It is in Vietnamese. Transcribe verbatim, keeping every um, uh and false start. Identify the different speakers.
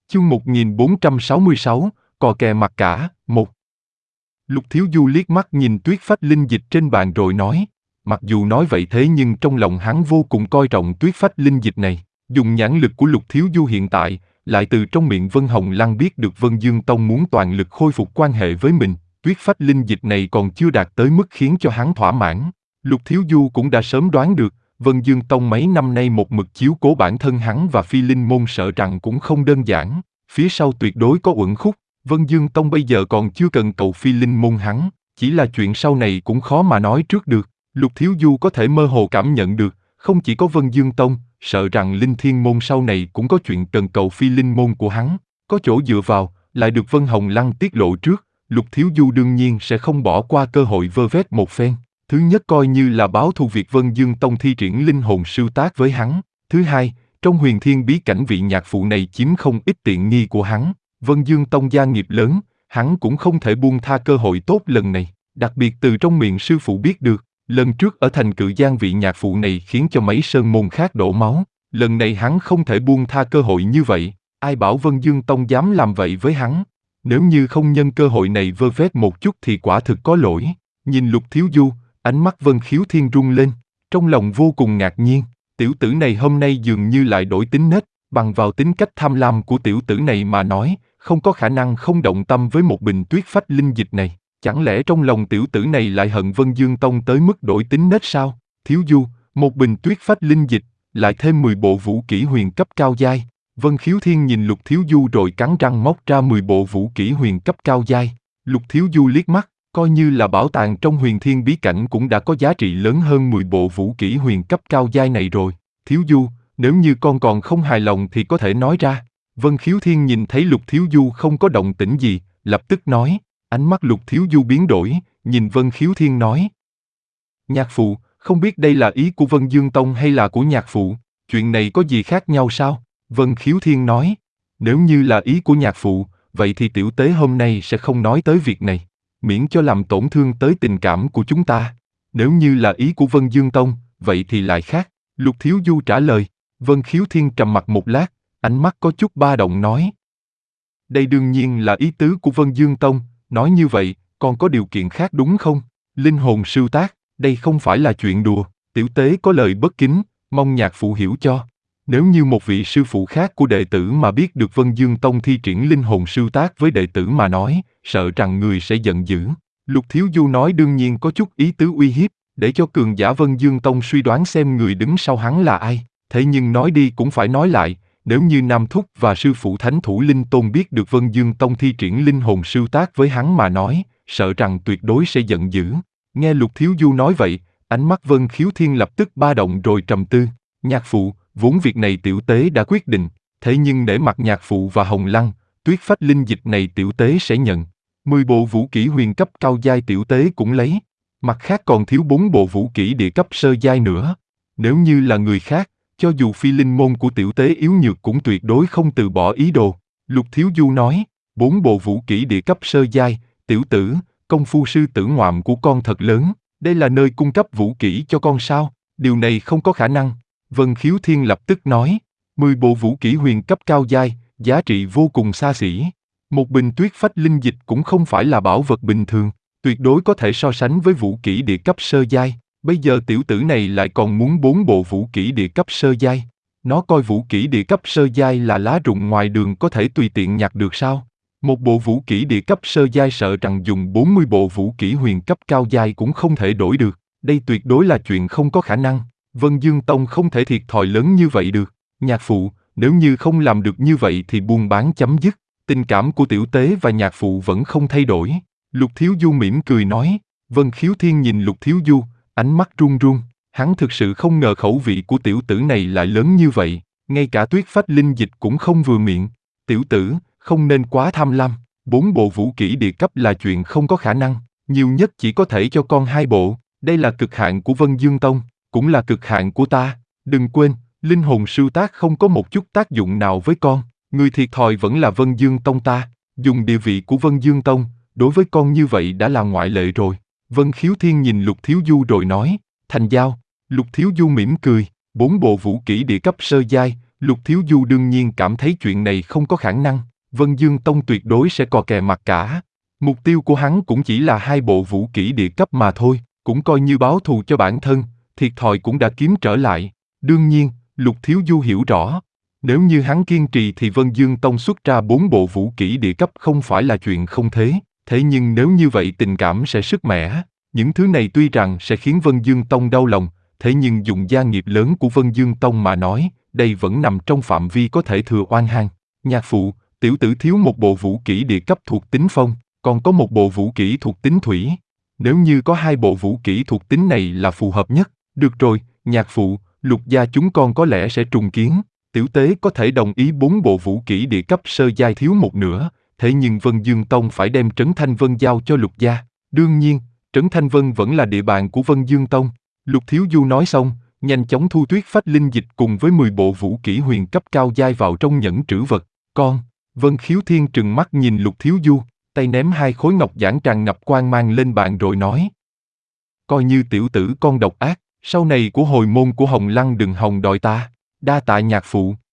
Speaker 1: Chương một nghìn bốn trăm sáu mươi sáu, cò kè mặt cả, một. Lục Thiếu Du liếc mắt nhìn tuyết phách linh dịch trên bàn rồi nói, mặc dù nói vậy thế nhưng trong lòng hắn vô cùng coi trọng tuyết phách linh dịch này. Dùng nhãn lực của Lục Thiếu Du hiện tại, lại từ trong miệng Vân Hồng Lăng biết được Vân Dương Tông muốn toàn lực khôi phục quan hệ với mình, tuyết phách linh dịch này còn chưa đạt tới mức khiến cho hắn thỏa mãn. Lục Thiếu Du cũng đã sớm đoán được, Vân Dương Tông mấy năm nay một mực chiếu cố bản thân hắn và Phi Linh Môn sợ rằng cũng không đơn giản, phía sau tuyệt đối có uẩn khúc. Vân Dương Tông bây giờ còn chưa cần cầu Phi Linh Môn hắn, chỉ là chuyện sau này cũng khó mà nói trước được. Lục Thiếu Du có thể mơ hồ cảm nhận được, không chỉ có Vân Dương Tông, sợ rằng Linh Thiên Môn sau này cũng có chuyện cần cầu Phi Linh Môn của hắn, có chỗ dựa vào, lại được Vân Hồng Lăng tiết lộ trước, Lục Thiếu Du đương nhiên sẽ không bỏ qua cơ hội vơ vét một phen. Thứ nhất coi như là báo thù việc Vân Dương Tông thi triển linh hồn sưu tác với hắn. Thứ hai, trong huyền thiên bí cảnh vị nhạc phụ này chiếm không ít tiện nghi của hắn. Vân Dương Tông gia nghiệp lớn, hắn cũng không thể buông tha cơ hội tốt lần này. Đặc biệt từ trong miệng sư phụ biết được, lần trước ở thành Cự Giang vị nhạc phụ này khiến cho mấy sơn môn khác đổ máu. Lần này hắn không thể buông tha cơ hội như vậy. Ai bảo Vân Dương Tông dám làm vậy với hắn? Nếu như không nhân cơ hội này vơ vét một chút thì quả thực có lỗi. Nhìn Lục Thiếu Du, ánh mắt Vân Khiếu Thiên rung lên, trong lòng vô cùng ngạc nhiên, tiểu tử này hôm nay dường như lại đổi tính nết, bằng vào tính cách tham lam của tiểu tử này mà nói, không có khả năng không động tâm với một bình tuyết phách linh dịch này, chẳng lẽ trong lòng tiểu tử này lại hận Vân Dương Tông tới mức đổi tính nết sao? Thiếu Du, một bình tuyết phách linh dịch, lại thêm mười bộ vũ kỹ huyền cấp cao giai. Vân Khiếu Thiên nhìn Lục Thiếu Du rồi cắn răng móc ra mười bộ vũ kỹ huyền cấp cao giai. Lục Thiếu Du liếc mắt, coi như là bảo tàng trong huyền thiên bí cảnh cũng đã có giá trị lớn hơn mười bộ vũ kỹ huyền cấp cao giai này rồi. Thiếu Du, nếu như con còn không hài lòng thì có thể nói ra. Vân Khiếu Thiên nhìn thấy Lục Thiếu Du không có động tĩnh gì, lập tức nói. Ánh mắt Lục Thiếu Du biến đổi, nhìn Vân Khiếu Thiên nói. Nhạc phụ, không biết đây là ý của Vân Dương Tông hay là của nhạc phụ, chuyện này có gì khác nhau sao? Vân Khiếu Thiên nói. Nếu như là ý của nhạc phụ, vậy thì tiểu tế hôm nay sẽ không nói tới việc này, miễn cho làm tổn thương tới tình cảm của chúng ta. Nếu như là ý của Vân Dương Tông, vậy thì lại khác. Lục Thiếu Du trả lời. Vân Khiếu Thiên trầm mặc một lát, ánh mắt có chút ba động nói. Đây đương nhiên là ý tứ của Vân Dương Tông, nói như vậy, còn có điều kiện khác đúng không? Linh hồn sưu tác, đây không phải là chuyện đùa, tiểu tế có lời bất kính, mong nhạc phụ hiểu cho. Nếu như một vị sư phụ khác của đệ tử mà biết được Vân Dương Tông thi triển linh hồn sưu tác với đệ tử mà nói, sợ rằng người sẽ giận dữ. Lục Thiếu Du nói đương nhiên có chút ý tứ uy hiếp, để cho cường giả Vân Dương Tông suy đoán xem người đứng sau hắn là ai. Thế nhưng nói đi cũng phải nói lại, nếu như Nam Thúc và sư phụ Thánh Thủ Linh Tôn biết được Vân Dương Tông thi triển linh hồn sưu tác với hắn mà nói, sợ rằng tuyệt đối sẽ giận dữ. Nghe Lục Thiếu Du nói vậy, ánh mắt Vân Khiếu Thiên lập tức ba động rồi trầm tư. Nhạc phụ, vốn việc này tiểu tế đã quyết định, thế nhưng để mặt nhạc phụ và Hồng Lăng, tuyết phách linh dịch này tiểu tế sẽ nhận. Mười bộ vũ kỹ huyền cấp cao giai tiểu tế cũng lấy, mặt khác còn thiếu bốn bộ vũ kỹ địa cấp sơ giai nữa. Nếu như là người khác, cho dù phi linh môn của tiểu tế yếu nhược cũng tuyệt đối không từ bỏ ý đồ. Lục Thiếu Du nói, bốn bộ vũ kỹ địa cấp sơ giai, tiểu tử, công phu sư tử ngoạm của con thật lớn, đây là nơi cung cấp vũ kỹ cho con sao? Điều này không có khả năng. Vân Khiếu Thiên lập tức nói, mười bộ vũ kỹ huyền cấp cao giai, giá trị vô cùng xa xỉ. Một bình tuyết phách linh dịch cũng không phải là bảo vật bình thường, tuyệt đối có thể so sánh với vũ kỹ địa cấp sơ giai. Bây giờ tiểu tử này lại còn muốn bốn bộ vũ kỹ địa cấp sơ giai. Nó coi vũ kỹ địa cấp sơ giai là lá rụng ngoài đường có thể tùy tiện nhặt được sao? Một bộ vũ kỹ địa cấp sơ giai sợ rằng dùng bốn mươi bộ vũ kỹ huyền cấp cao giai cũng không thể đổi được. Đây tuyệt đối là chuyện không có khả năng. Vân Dương Tông không thể thiệt thòi lớn như vậy được. Nhạc phụ, nếu như không làm được như vậy thì buôn bán chấm dứt. Tình cảm của tiểu tế và nhạc phụ vẫn không thay đổi. Lục Thiếu Du mỉm cười nói. Vân Khiếu Thiên nhìn Lục Thiếu Du, ánh mắt run run. Hắn thực sự không ngờ khẩu vị của tiểu tử này lại lớn như vậy. Ngay cả tuyết phách linh dịch cũng không vừa miệng. Tiểu tử, không nên quá tham lam. Bốn bộ vũ kỹ địa cấp là chuyện không có khả năng. Nhiều nhất chỉ có thể cho con hai bộ. Đây là cực hạn của Vân Dương Tông, cũng là cực hạn của ta. Đừng quên, linh hồn sưu tác không có một chút tác dụng nào với con. Người thiệt thòi vẫn là Vân Dương Tông ta. Dùng địa vị của Vân Dương Tông, đối với con như vậy đã là ngoại lệ rồi. Vân Khiếu Thiên nhìn Lục Thiếu Du rồi nói, thành giao. Lục Thiếu Du mỉm cười, bốn bộ vũ kỹ địa cấp sơ giai, Lục Thiếu Du đương nhiên cảm thấy chuyện này không có khả năng, Vân Dương Tông tuyệt đối sẽ cò kè mặt cả. Mục tiêu của hắn cũng chỉ là hai bộ vũ kỹ địa cấp mà thôi, cũng coi như báo thù cho bản thân, thiệt thòi cũng đã kiếm trở lại. Đương nhiên, Lục Thiếu Du hiểu rõ, nếu như hắn kiên trì thì Vân Dương Tông xuất ra bốn bộ vũ kỹ địa cấp không phải là chuyện không thế, thế nhưng nếu như vậy tình cảm sẽ sức mẻ. Những thứ này tuy rằng sẽ khiến Vân Dương Tông đau lòng, thế nhưng dùng gia nghiệp lớn của Vân Dương Tông mà nói, đây vẫn nằm trong phạm vi có thể thừa oan han. Nhạc phụ, tiểu tử thiếu một bộ vũ kỹ địa cấp thuộc tính phong, còn có một bộ vũ kỹ thuộc tính thủy. Nếu như có hai bộ vũ kỹ thuộc tính này là phù hợp nhất. Được rồi, nhạc phụ, Lục gia chúng con có lẽ sẽ trùng kiến. Tiểu tế có thể đồng ý bốn bộ vũ kỹ địa cấp sơ giai thiếu một nửa, thế nhưng Vân Dương Tông phải đem Trấn Thanh Vân giao cho Lục gia. Đương nhiên, Trấn Thanh Vân vẫn là địa bàn của Vân Dương Tông. Lục Thiếu Du nói xong, nhanh chóng thu tuyết phách linh dịch cùng với mười bộ vũ kỹ huyền cấp cao giai vào trong nhẫn trữ vật. Con, Vân Khiếu Thiên trừng mắt nhìn Lục Thiếu Du, tay ném hai khối ngọc giản tràn ngập quang mang lên bàn rồi nói. Coi như tiểu tử con độc ác, sau này của hồi môn của Hồng Lăng đừng hòng đòi ta, đa tạ nhạc phụ.